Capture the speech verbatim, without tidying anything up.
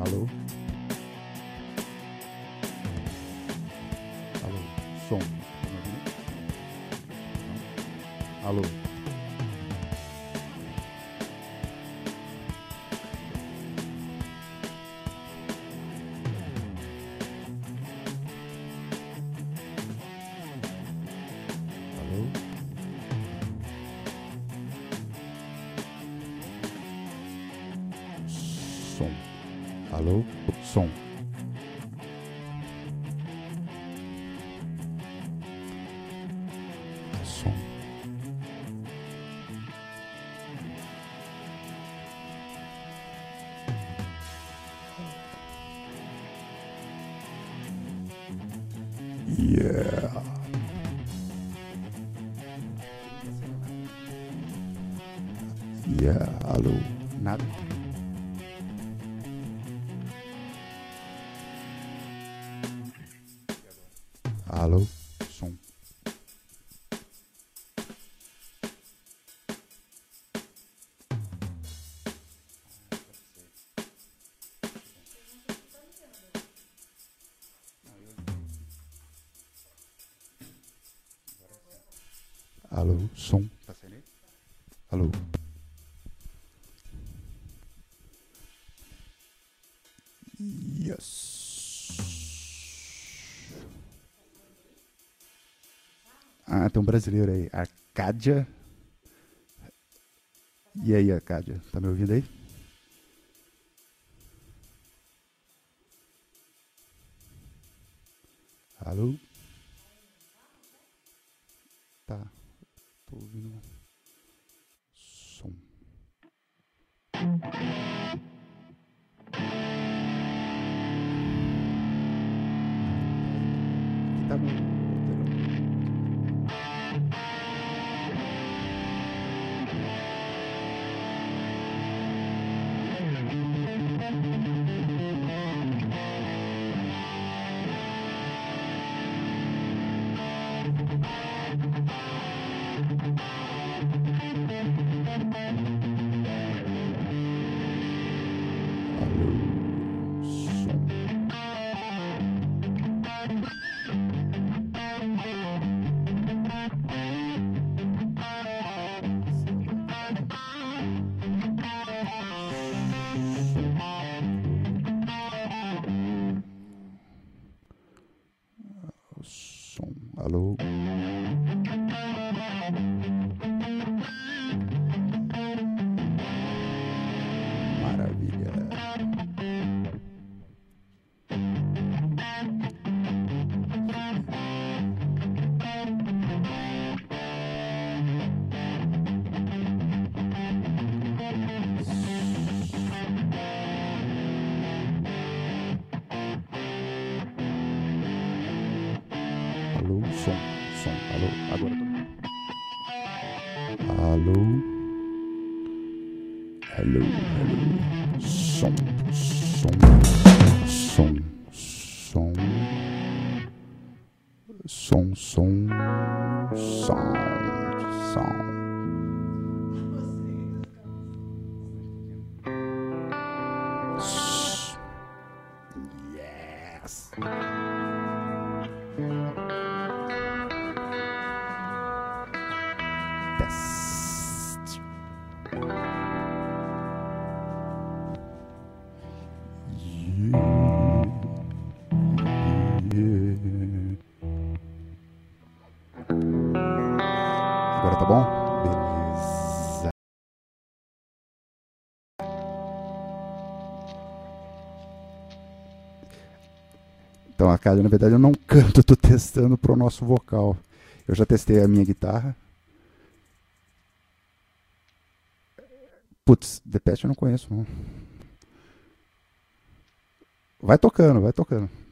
Alô? Alô? Som. Tá me ouvindo? Não? Alô? Alô? Som. Alô? Som. Som. Yeah. Yeah. Alô? Nada. Alô? Som. Alô? Som. Tá saindo aí? Alô? Yes. Ah, tem um brasileiro aí. Arcádia. E aí, Arcádia? Tá me ouvindo aí? Alô? Tá. Tô ouvindo som. Aqui tá no. Alô? Som. Som. Alô? Maravilha. Alô? Som. Som. Alô? Agora tô. Alô? Alô? Alô? Som. Som. Som. Som. Som. Som. Sound. Sound. S- Yes. Test. Yeah. Yeah. Agora tá bom? Beleza. Então, a casa, na verdade, eu não canto, eu tô testando pro nosso vocal. Eu já testei a minha guitarra. Putz, Depeche eu não conheço, não. Vai tocando, vai tocando.